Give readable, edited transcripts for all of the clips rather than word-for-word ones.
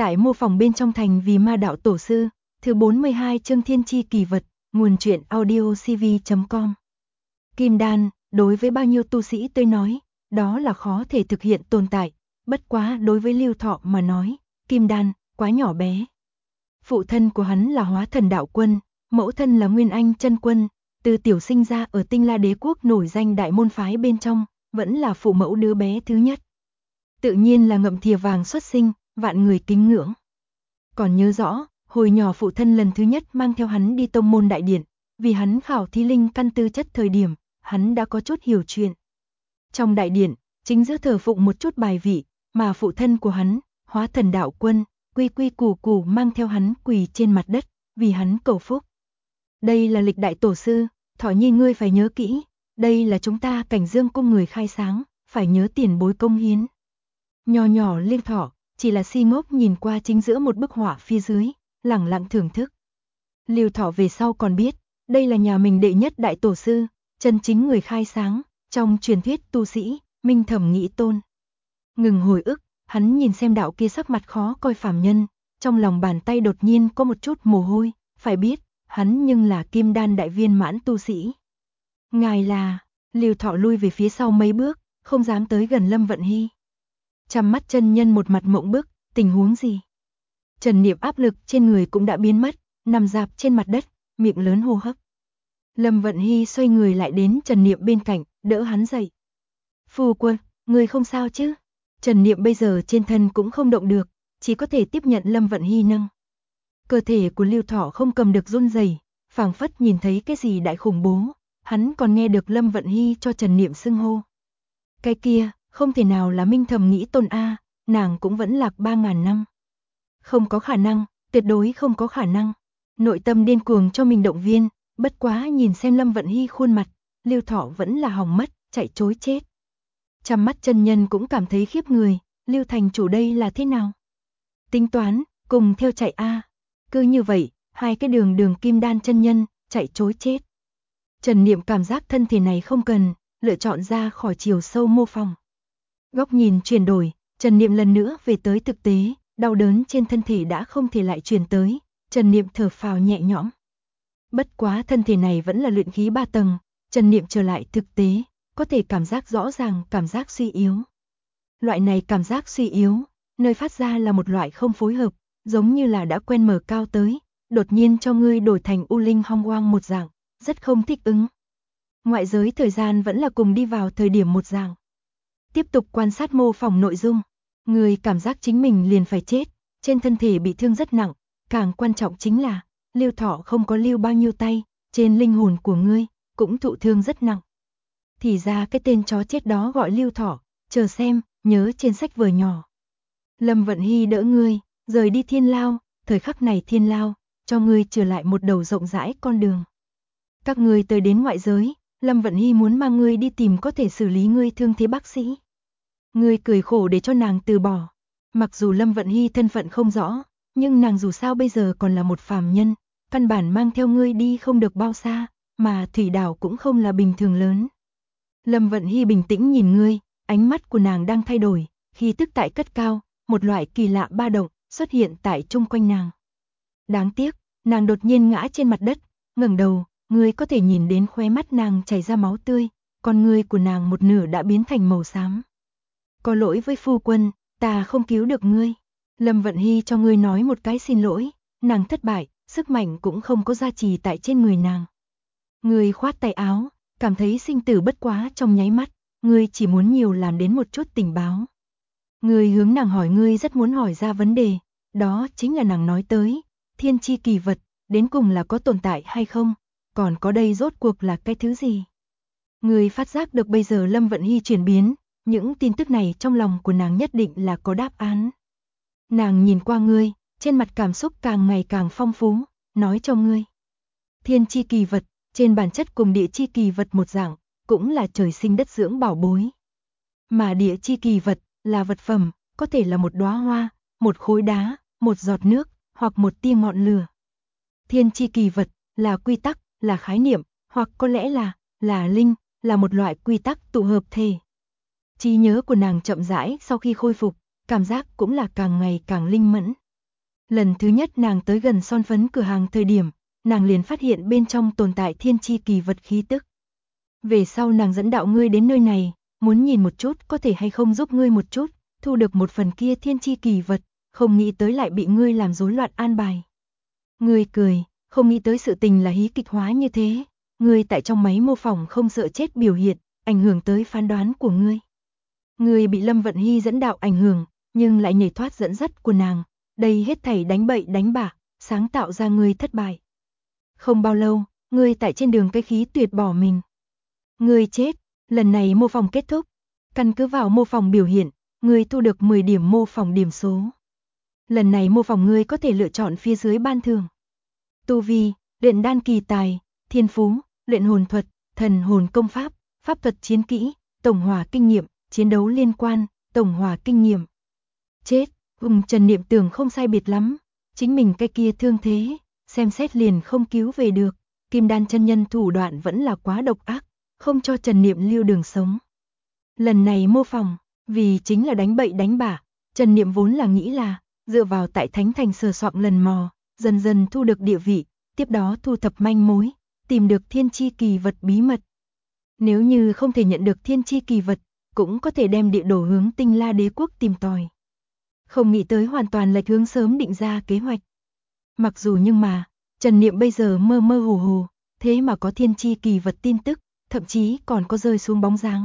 Tại mô phỏng bên trong thành vì ma đạo tổ sư, thứ 42 chương thiên chi kỳ vật, nguồn truyện audio cv.com. Kim đan, đối với bao nhiêu tu sĩ tôi nói, đó là khó thể thực hiện tồn tại, bất quá đối với Lưu Thọ mà nói, kim đan, quá nhỏ bé. Phụ thân của hắn là Hóa Thần Đạo Quân, mẫu thân là Nguyên Anh Chân Quân, từ tiểu sinh ra ở Tinh La Đế quốc nổi danh đại môn phái bên trong, vẫn là phụ mẫu đứa bé thứ nhất. Tự nhiên là ngậm thìa vàng xuất sinh, vạn người kính ngưỡng. Còn nhớ rõ, hồi nhỏ phụ thân lần thứ nhất mang theo hắn đi tông môn đại điện, vì hắn khảo thí linh căn tư chất thời điểm, hắn đã có chút hiểu chuyện. Trong đại điện, chính giữa thờ phụng một chút bài vị, mà phụ thân của hắn, Hóa Thần Đạo Quân, quy quy củ củ mang theo hắn quỳ trên mặt đất, vì hắn cầu phúc. Đây là lịch đại tổ sư, Thọ Nhi ngươi phải nhớ kỹ, đây là chúng ta Cảnh Dương cung người khai sáng, phải nhớ tiền bối công hiến. Nho nhỏ Lưu Thọ chỉ là si ngốc nhìn qua chính giữa một bức họa phía dưới, lẳng lặng thưởng thức. Lưu Thọ về sau còn biết, đây là nhà mình đệ nhất đại tổ sư, chân chính người khai sáng, trong truyền thuyết tu sĩ, minh thẩm nghĩ tôn. Ngừng hồi ức, hắn nhìn xem đạo kia sắc mặt khó coi phàm nhân, trong lòng bàn tay đột nhiên có một chút mồ hôi, phải biết, hắn nhưng là kim đan đại viên mãn tu sĩ. Ngài là, Lưu Thọ lui về phía sau mấy bước, không dám tới gần Lâm Vận Hy. Chăm mắt chân nhân một mặt mộng bức, tình huống gì? Trần niệm áp lực trên người cũng đã biến mất, nằm dạp trên mặt đất, miệng lớn hô hấp. Lâm Vận Hy xoay người lại đến Trần Niệm bên cạnh, đỡ hắn dậy. Phu quân, người không sao chứ? Trần Niệm bây giờ trên thân cũng không động được, chỉ có thể tiếp nhận Lâm Vận Hy nâng. Cơ thể của Lưu Thọ không cầm được run rẩy, phảng phất nhìn thấy cái gì đại khủng bố, hắn còn nghe được Lâm Vận Hy cho Trần Niệm xưng hô. Cái kia, không thể nào là minh thầm nghĩ tôn a, nàng cũng vẫn lạc 3000 năm. Không có khả năng, tuyệt đối không có khả năng. Nội tâm điên cuồng cho mình động viên, bất quá nhìn xem Lâm Vận Hy khuôn mặt, Lưu Thọ vẫn là hỏng mất, chạy trối chết. Chăm mắt chân nhân cũng cảm thấy khiếp người, Lưu thành chủ đây là thế nào? Tính toán, cùng theo chạy a. Cứ như vậy, hai cái đường kim đan chân nhân, chạy trối chết. Trần Niệm cảm giác thân thể này không cần, lựa chọn ra khỏi chiều sâu mô phỏng. Góc nhìn chuyển đổi, Trần Niệm lần nữa về tới thực tế, đau đớn trên thân thể đã không thể lại truyền tới, Trần Niệm thở phào nhẹ nhõm. Bất quá thân thể này vẫn là luyện khí 3 tầng, Trần Niệm trở lại thực tế, có thể cảm giác rõ ràng cảm giác suy yếu. Loại này cảm giác suy yếu, nơi phát ra là một loại không phối hợp, giống như là đã quen mở cao tới, đột nhiên cho ngươi đổi thành u linh hong quang một dạng, rất không thích ứng. Ngoại giới thời gian vẫn là cùng đi vào thời điểm một dạng. Tiếp tục quan sát mô phỏng nội dung, người cảm giác chính mình liền phải chết, trên thân thể bị thương rất nặng, càng quan trọng chính là, Lưu Thọ không có lưu bao nhiêu tay, trên linh hồn của ngươi, cũng thụ thương rất nặng. Thì ra cái tên chó chết đó gọi Lưu Thọ, chờ xem, nhớ trên sách vở nhỏ. Lâm Vận Hy đỡ ngươi, rời đi Thiên Lao, thời khắc này Thiên Lao, cho ngươi trở lại một đầu rộng rãi con đường. Các ngươi tới đến ngoại giới, Lâm Vận Hy muốn mang ngươi đi tìm có thể xử lý ngươi thương thế bác sĩ. Ngươi cười khổ để cho nàng từ bỏ. Mặc dù Lâm Vận Hy thân phận không rõ, nhưng nàng dù sao bây giờ còn là một phàm nhân, căn bản mang theo ngươi đi không được bao xa, mà thủy đảo cũng không là bình thường lớn. Lâm Vận Hy bình tĩnh nhìn ngươi, ánh mắt của nàng đang thay đổi, khi tức tại cất cao, một loại kỳ lạ ba động xuất hiện tại chung quanh nàng. Đáng tiếc, nàng đột nhiên ngã trên mặt đất, ngẩng đầu, ngươi có thể nhìn đến khóe mắt nàng chảy ra máu tươi, con ngươi của nàng một nửa đã biến thành màu xám. Có lỗi với phu quân, ta không cứu được ngươi. Lâm Vận Hy cho ngươi nói một cái xin lỗi, nàng thất bại, sức mạnh cũng không có gia trì tại trên người nàng. Ngươi khoát tay áo, cảm thấy sinh tử bất quá trong nháy mắt, ngươi chỉ muốn nhiều làm đến một chút tình báo. Ngươi hướng nàng hỏi ngươi rất muốn hỏi ra vấn đề, đó chính là nàng nói tới, thiên chi kỳ vật, đến cùng là có tồn tại hay không, còn có đây rốt cuộc là cái thứ gì. Ngươi phát giác được bây giờ Lâm Vận Hy chuyển biến, những tin tức này trong lòng của nàng nhất định là có đáp án. Nàng nhìn qua ngươi, trên mặt cảm xúc càng ngày càng phong phú, nói cho ngươi. Thiên chi kỳ vật, trên bản chất cùng địa chi kỳ vật một dạng, cũng là trời sinh đất dưỡng bảo bối. Mà địa chi kỳ vật là vật phẩm, có thể là một đóa hoa, một khối đá, một giọt nước, hoặc một tia ngọn lửa. Thiên chi kỳ vật là quy tắc, là khái niệm, hoặc có lẽ là linh, là một loại quy tắc tụ hợp thể. Trí nhớ của nàng chậm rãi sau khi khôi phục, cảm giác cũng là càng ngày càng linh mẫn. Lần thứ nhất nàng tới gần son phấn cửa hàng thời điểm, nàng liền phát hiện bên trong tồn tại thiên chi kỳ vật khí tức. Về sau nàng dẫn đạo ngươi đến nơi này, muốn nhìn một chút có thể hay không giúp ngươi một chút, thu được một phần kia thiên chi kỳ vật, không nghĩ tới lại bị ngươi làm rối loạn an bài. Ngươi cười, không nghĩ tới sự tình là hí kịch hóa như thế, ngươi tại trong máy mô phỏng không sợ chết biểu hiện, ảnh hưởng tới phán đoán của ngươi. Ngươi bị Lâm Vận Hy dẫn đạo ảnh hưởng, nhưng lại nhảy thoát dẫn dắt của nàng, đây hết thảy đánh bậy đánh bạ, sáng tạo ra ngươi thất bại. Không bao lâu, ngươi tại trên đường cái khí tuyệt bỏ mình. Ngươi chết, lần này mô phỏng kết thúc, căn cứ vào mô phỏng biểu hiện, ngươi thu được 10 điểm mô phỏng điểm số. Lần này mô phỏng ngươi có thể lựa chọn phía dưới ban thưởng. Tu vi, luyện đan kỳ tài, thiên phú, luyện hồn thuật, thần hồn công pháp, pháp thuật chiến kỹ, tổng hòa kinh nghiệm, chiến đấu liên quan, tổng hòa kinh nghiệm. Chết, Trần Niệm tưởng không sai biệt lắm, chính mình cái kia thương thế, xem xét liền không cứu về được, Kim Đan chân nhân thủ đoạn vẫn là quá độc ác, không cho Trần Niệm lưu đường sống. Lần này mô phỏng, vì chính là đánh bậy đánh bạ, Trần Niệm vốn là nghĩ là dựa vào tại Thánh Thành sờ soạng lần mò, dần dần thu được địa vị, tiếp đó thu thập manh mối, tìm được thiên chi kỳ vật bí mật. Nếu như không thể nhận được thiên chi kỳ vật, cũng có thể đem địa đổ hướng Tinh La Đế quốc tìm tòi. Không nghĩ tới hoàn toàn lệch hướng sớm định ra kế hoạch. Mặc dù nhưng mà, Trần Niệm bây giờ mơ mơ hồ hồ, thế mà có thiên chi kỳ vật tin tức, thậm chí còn có rơi xuống bóng dáng.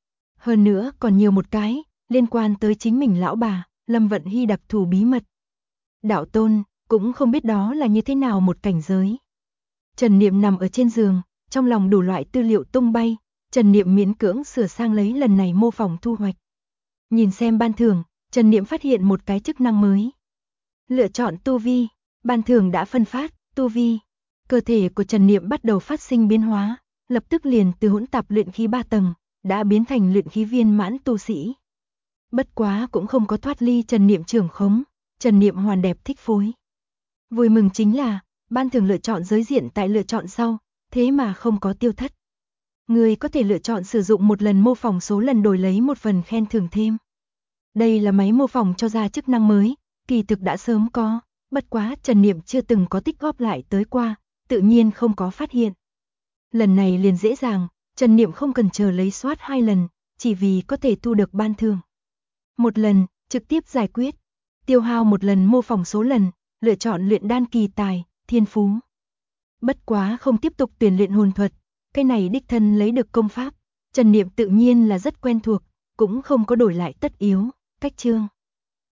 Hơn nữa còn nhiều một cái, liên quan tới chính mình lão bà, Lâm Vận Hy đặc thù bí mật. Đạo tôn, cũng không biết đó là như thế nào một cảnh giới. Trần Niệm nằm ở trên giường, trong lòng đủ loại tư liệu tung bay, Trần Niệm miễn cưỡng sửa sang lấy lần này mô phỏng thu hoạch. Nhìn xem ban thưởng, Trần Niệm phát hiện một cái chức năng mới. Lựa chọn tu vi, ban thưởng đã phân phát, tu vi. Cơ thể của Trần Niệm bắt đầu phát sinh biến hóa, lập tức liền từ hỗn tạp luyện khí 3 tầng, đã biến thành luyện khí viên mãn tu sĩ. Bất quá cũng không có thoát ly Trần Niệm trưởng khống, Trần Niệm hoàn đẹp thích phối. Vui mừng chính là, ban thưởng lựa chọn giới diện tại lựa chọn sau, thế mà không có tiêu thất. Người có thể lựa chọn sử dụng một lần mô phỏng số lần đổi lấy một phần khen thưởng thêm. Đây là máy mô phỏng cho ra chức năng mới, kỳ thực đã sớm có, bất quá Trần Niệm chưa từng có tích góp lại tới qua, tự nhiên không có phát hiện. Lần này liền dễ dàng, Trần Niệm không cần chờ lấy soát 2 lần, chỉ vì có thể thu được ban thưởng. Một lần, trực tiếp giải quyết, tiêu hao một lần mô phỏng số lần, lựa chọn luyện đan kỳ tài, thiên phú. Bất quá không tiếp tục tuyển luyện hồn thuật, cái này đích thân lấy được công pháp, Trần Niệm tự nhiên là rất quen thuộc, cũng không có đổi lại tất yếu, cách chương.